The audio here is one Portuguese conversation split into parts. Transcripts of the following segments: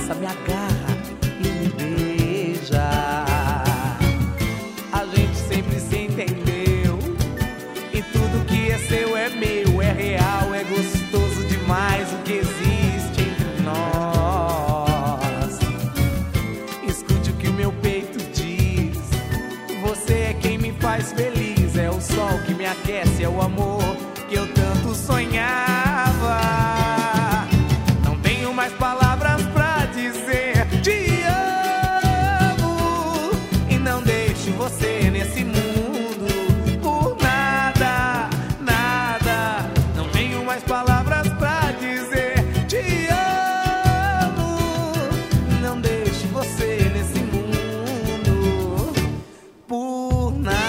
abraça, me agarra e me beija. A gente sempre se entendeu e tudo que é seu é meu, é real, é gostoso demais o que existe entre nós. Escute o que o meu peito diz, você é quem me faz feliz, é o sol que me aquece, é o amor que eu tanto sonhava. Não tenho mais palavras pra dizer te amo e não deixo você nesse mundo por nada, nada. Não tenho mais palavras pra dizer te amo, não deixo você nesse mundo por nada.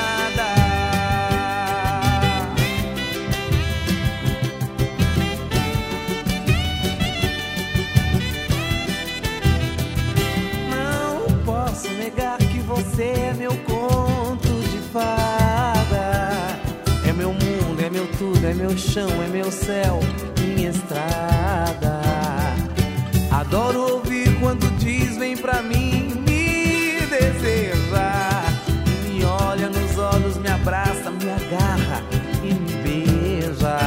Você é meu conto de fada, é meu mundo, é meu tudo, é meu chão, é meu céu, minha estrada. Adoro ouvir quando diz vem pra mim, me deseja, me olha nos olhos, me abraça, me agarra e me beija.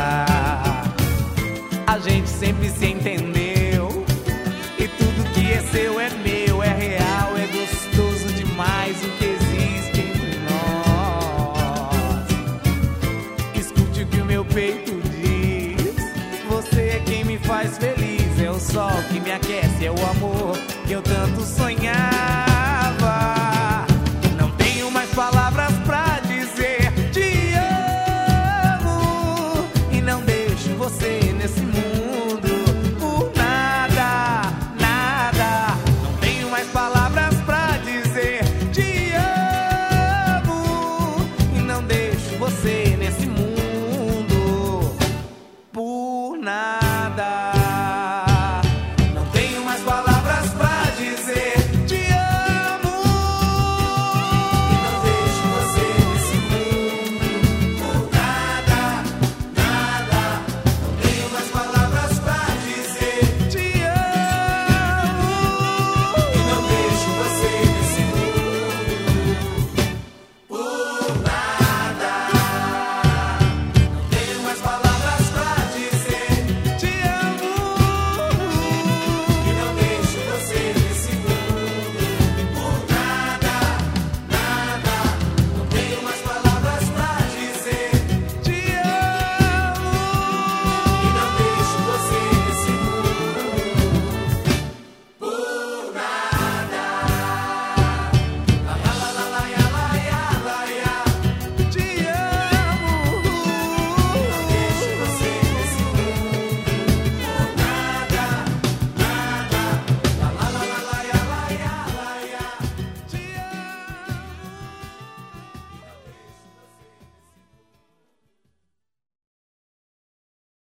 A gente sempre se entendeu e tudo que é seu é meu, é real, é gostoso demais o que existe entre nós. Escute o que o meu peito diz, você é quem me faz feliz, é o sol que me aquece, é o amor que eu tanto sonhava.